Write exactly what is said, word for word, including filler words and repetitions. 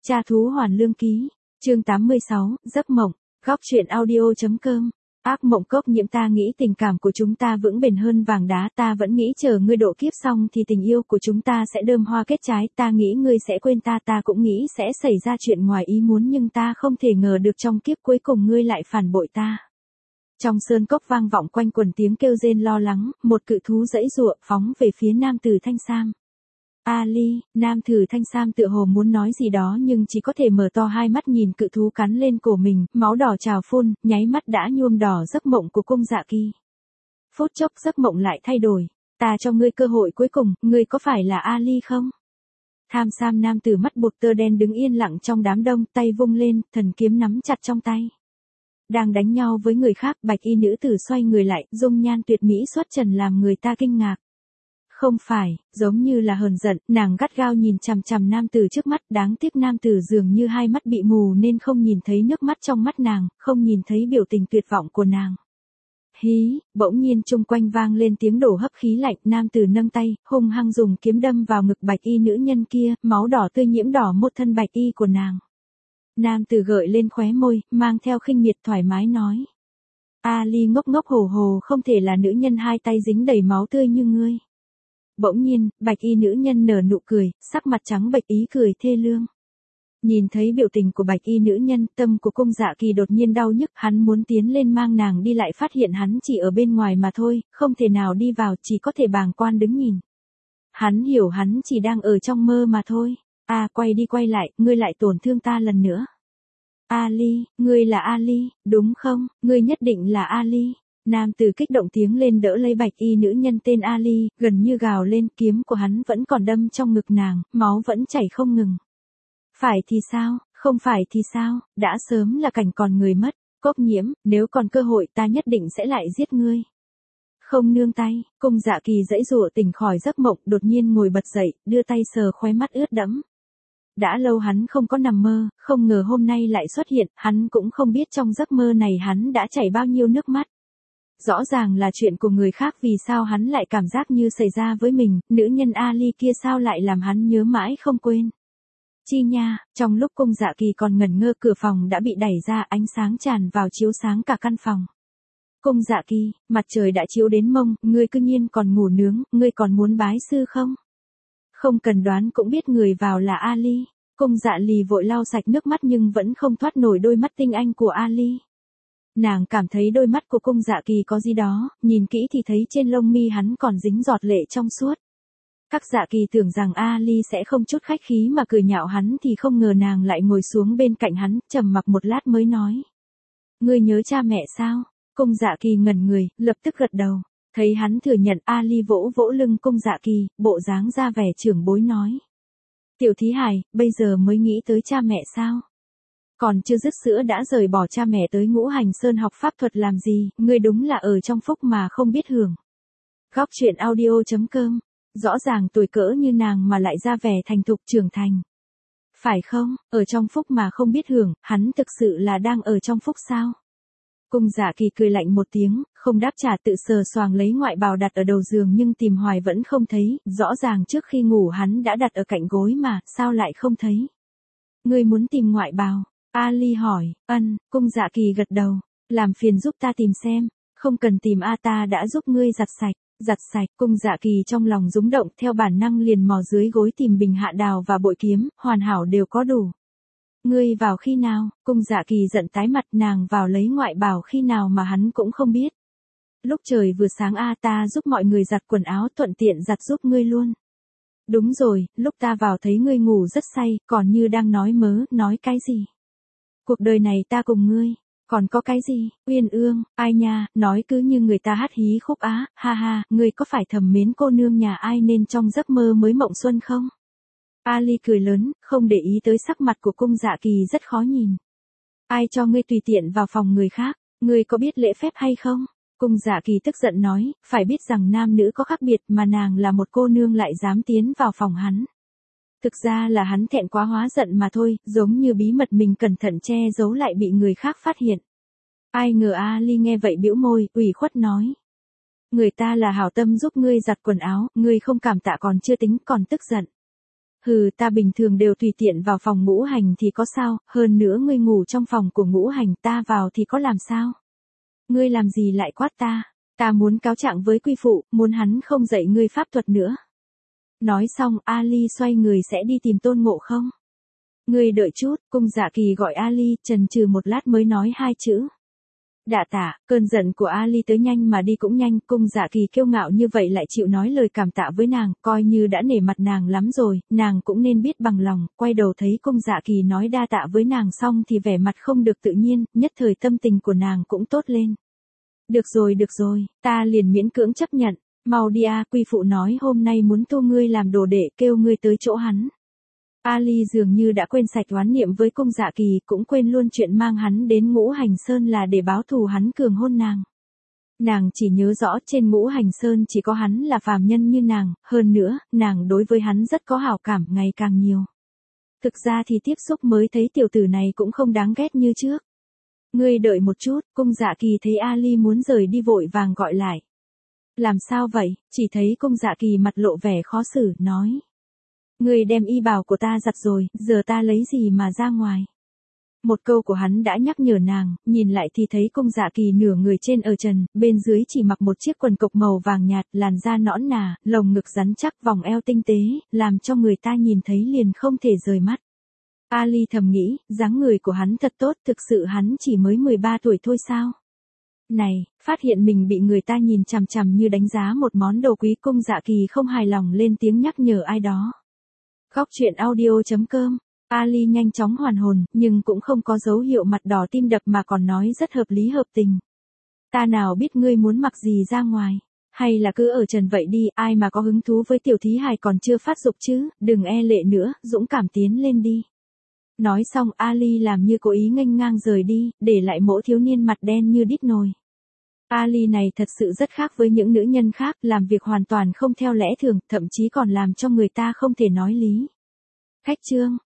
Cha thú hoàn lương ký, chương tám mươi sáu, giấc mộng, góc truyện audio.com. Ác mộng cốc nhiễm, ta nghĩ tình cảm của chúng ta vững bền hơn vàng đá, ta vẫn nghĩ chờ ngươi độ kiếp xong thì tình yêu của chúng ta sẽ đơm hoa kết trái, ta nghĩ ngươi sẽ quên ta, ta cũng nghĩ sẽ xảy ra chuyện ngoài ý muốn, nhưng ta không thể ngờ được trong kiếp cuối cùng ngươi lại phản bội ta. Trong sơn cốc vang vọng quanh quần tiếng kêu rên lo lắng, một cự thú giãy giụa phóng về phía nam tử thanh sam. Ali, nam tử thanh sam tựa hồ muốn nói gì đó nhưng chỉ có thể mở to hai mắt nhìn cự thú cắn lên cổ mình, máu đỏ trào phun, nháy mắt đã nhuộm đỏ giấc mộng của cung dạ kỳ. Phút chốc giấc mộng lại thay đổi, ta cho ngươi cơ hội cuối cùng, ngươi có phải là Ali không? Tham sam nam tử mắt buộc tơ đen đứng yên lặng trong đám đông, tay vung lên, thần kiếm nắm chặt trong tay. Đang đánh nhau với người khác, bạch y nữ tử xoay người lại, dung nhan tuyệt mỹ xuất trần làm người ta kinh ngạc. Không phải, giống như là hờn giận, nàng gắt gao nhìn chằm chằm nam tử trước mắt, đáng tiếc nam tử dường như hai mắt bị mù nên không nhìn thấy nước mắt trong mắt nàng, không nhìn thấy biểu tình tuyệt vọng của nàng. Hí, bỗng nhiên chung quanh vang lên tiếng đổ hấp khí lạnh, nam tử nâng tay, hung hăng dùng kiếm đâm vào ngực bạch y nữ nhân kia, máu đỏ tươi nhiễm đỏ một thân bạch y của nàng. Nam tử gợi lên khóe môi, mang theo khinh miệt thoải mái nói. Ali ngốc ngốc hồ hồ, không thể là nữ nhân hai tay dính đầy máu tươi như ngươi. Bỗng nhiên, bạch y nữ nhân nở nụ cười, sắc mặt trắng bệch ý cười thê lương. Nhìn thấy biểu tình của bạch y nữ nhân, tâm của cung dạ kỳ đột nhiên đau nhức, hắn muốn tiến lên mang nàng đi lại phát hiện hắn chỉ ở bên ngoài mà thôi, không thể nào đi vào, chỉ có thể bàng quan đứng nhìn. Hắn hiểu hắn chỉ đang ở trong mơ mà thôi. À, quay đi quay lại, ngươi lại tổn thương ta lần nữa. Ali, ngươi là Ali, đúng không, ngươi nhất định là Ali. Nam tử kích động tiếng lên đỡ lấy bạch y nữ nhân tên Ali, gần như gào lên, kiếm của hắn vẫn còn đâm trong ngực nàng, máu vẫn chảy không ngừng. Phải thì sao, không phải thì sao, đã sớm là cảnh còn người mất, Cốc nhiễm, nếu còn cơ hội ta nhất định sẽ lại giết ngươi. Không nương tay, cung dạ kỳ giãy giụa tỉnh khỏi giấc mộng, đột nhiên ngồi bật dậy, đưa tay sờ khóe mắt ướt đẫm. Đã lâu hắn không có nằm mơ, không ngờ hôm nay lại xuất hiện, hắn cũng không biết trong giấc mơ này hắn đã chảy bao nhiêu nước mắt. Rõ ràng là chuyện của người khác, vì sao hắn lại cảm giác như xảy ra với mình, nữ nhân Ali kia sao lại làm hắn nhớ mãi không quên. Chi nha, trong lúc cung dạ kỳ còn ngẩn ngơ, cửa phòng đã bị đẩy ra, ánh sáng tràn vào chiếu sáng cả căn phòng. Cung dạ kỳ, mặt trời đã chiếu đến mông, ngươi cư nhiên còn ngủ nướng, ngươi còn muốn bái sư không? Không cần đoán cũng biết người vào là Ali. Cung dạ lì vội lau sạch nước mắt nhưng vẫn không thoát nổi đôi mắt tinh anh của Ali. Nàng cảm thấy đôi mắt của cung dạ kỳ có gì đó, nhìn kỹ thì thấy trên lông mi hắn còn dính giọt lệ trong suốt. Các dạ kỳ tưởng rằng Ali sẽ không chút khách khí mà cười nhạo hắn thì không ngờ nàng lại ngồi xuống bên cạnh hắn, trầm mặc một lát mới nói. Ngươi nhớ cha mẹ sao? Cung dạ kỳ ngẩn người, lập tức gật đầu. Thấy hắn thừa nhận, Ali vỗ vỗ lưng cung dạ kỳ, bộ dáng ra vẻ trưởng bối nói. Tiểu thí hài, bây giờ mới nghĩ tới cha mẹ sao? Còn chưa dứt sữa đã rời bỏ cha mẹ tới Ngũ Hành Sơn học pháp thuật làm gì, ngươi đúng là ở trong phúc mà không biết hưởng. Góc truyện audio.com, rõ ràng tuổi cỡ như nàng mà lại ra vẻ thành thục trưởng thành. Phải không, ở trong phúc mà không biết hưởng, hắn thực sự là đang ở trong phúc sao? Cung dạ kỳ cười lạnh một tiếng, không đáp trả, tự sờ soàng lấy ngoại bào đặt ở đầu giường nhưng tìm hoài vẫn không thấy, rõ ràng trước khi ngủ hắn đã đặt ở cạnh gối mà, sao lại không thấy? Ngươi muốn tìm ngoại bào? Ali hỏi. Ân, cung dạ kỳ gật đầu, làm phiền giúp ta tìm xem, không cần tìm a, ta đã giúp ngươi giặt sạch. Giặt sạch, cung dạ kỳ trong lòng rúng động, theo bản năng liền mò dưới gối tìm bình hạ đào và bội kiếm, hoàn hảo đều có đủ. Ngươi vào khi nào? Cung dạ kỳ giận tái mặt, nàng vào lấy ngoại bào khi nào mà hắn cũng không biết. Lúc trời vừa sáng a, ta giúp mọi người giặt quần áo, thuận tiện giặt giúp ngươi luôn. Đúng rồi, lúc ta vào thấy ngươi ngủ rất say, còn như đang nói mớ, nói cái gì? Cuộc đời này ta cùng ngươi, còn có cái gì? Uyên ương, ai nha, nói cứ như người ta hát hí khúc á, ha ha, ngươi có phải thầm mến cô nương nhà ai nên trong giấc mơ mới mộng xuân không? Ali cười lớn, không để ý tới sắc mặt của cung dạ kỳ rất khó nhìn. Ai cho ngươi tùy tiện vào phòng người khác, ngươi có biết lễ phép hay không? Cung dạ kỳ tức giận nói, phải biết rằng nam nữ có khác biệt mà nàng là một cô nương lại dám tiến vào phòng hắn. Thực ra là hắn thẹn quá hóa giận mà thôi, giống như bí mật mình cẩn thận che giấu lại bị người khác phát hiện. Ai ngờ Ali nghe vậy bĩu môi, ủy khuất nói. Người ta là hảo tâm giúp ngươi giặt quần áo, ngươi không cảm tạ còn chưa tính, còn tức giận. Hừ, ta bình thường đều tùy tiện vào phòng Ngũ Hành thì có sao, hơn nữa ngươi ngủ trong phòng của Ngũ Hành, ta vào thì có làm sao? Ngươi làm gì lại quát ta? Ta muốn cáo trạng với quy phụ, muốn hắn không dạy ngươi pháp thuật nữa. Nói xong, Ali xoay người sẽ đi tìm Tôn Ngộ Không. Ngươi đợi chút, Cung Dạ Kỳ gọi Ali, chần chừ một lát mới nói hai chữ. Đạ tạ. Cơn giận của Ali tới nhanh mà đi cũng nhanh, Cung Dạ Kỳ kiêu ngạo như vậy lại chịu nói lời cảm tạ với nàng, coi như đã nể mặt nàng lắm rồi, nàng cũng nên biết bằng lòng, quay đầu thấy Cung Dạ Kỳ nói đa tạ với nàng xong thì vẻ mặt không được tự nhiên, nhất thời tâm tình của nàng cũng tốt lên. Được rồi được rồi, ta liền miễn cưỡng chấp nhận, mau đi a, quy phụ nói hôm nay muốn thu ngươi làm đồ đệ, kêu ngươi tới chỗ hắn. Ali dường như đã quên sạch oán niệm với Cung Dạ Kỳ, cũng quên luôn chuyện mang hắn đến Ngũ Hành Sơn là để báo thù hắn cường hôn nàng. Nàng chỉ nhớ rõ trên Ngũ Hành Sơn chỉ có hắn là phàm nhân như nàng, hơn nữa, nàng đối với hắn rất có hảo cảm ngày càng nhiều. Thực ra thì tiếp xúc mới thấy tiểu tử này cũng không đáng ghét như trước. Ngươi đợi một chút, Cung Dạ Kỳ thấy Ali muốn rời đi vội vàng gọi lại. Làm sao vậy? Chỉ thấy Cung Dạ Kỳ mặt lộ vẻ khó xử, nói. Ngươi đem y bào của ta giặt rồi, giờ ta lấy gì mà ra ngoài? Một câu của hắn đã nhắc nhở nàng, nhìn lại thì thấy Cung Dạ Kỳ nửa người trên ở trần, bên dưới chỉ mặc một chiếc quần cộc màu vàng nhạt, làn da nõn nà, lồng ngực rắn chắc, vòng eo tinh tế, làm cho người ta nhìn thấy liền không thể rời mắt. Ali thầm nghĩ, dáng người của hắn thật tốt, thực sự hắn chỉ mới mười ba tuổi thôi sao? Này, phát hiện mình bị người ta nhìn chằm chằm như đánh giá một món đồ quý, Cung Dạ Kỳ không hài lòng lên tiếng nhắc nhở ai đó. Góc truyện audio chấm com. Ali nhanh chóng hoàn hồn, nhưng cũng không có dấu hiệu mặt đỏ tim đập mà còn nói rất hợp lý hợp tình. Ta nào biết ngươi muốn mặc gì ra ngoài, hay là cứ ở trần vậy đi, ai mà có hứng thú với tiểu thí hài còn chưa phát dục chứ, đừng e lệ nữa, dũng cảm tiến lên đi. Nói xong Ali làm như cố ý nghênh ngang rời đi, để lại mỗ thiếu niên mặt đen như đít nồi. Ali này thật sự rất khác với những nữ nhân khác, làm việc hoàn toàn không theo lẽ thường, thậm chí còn làm cho người ta không thể nói lý. Khách trương.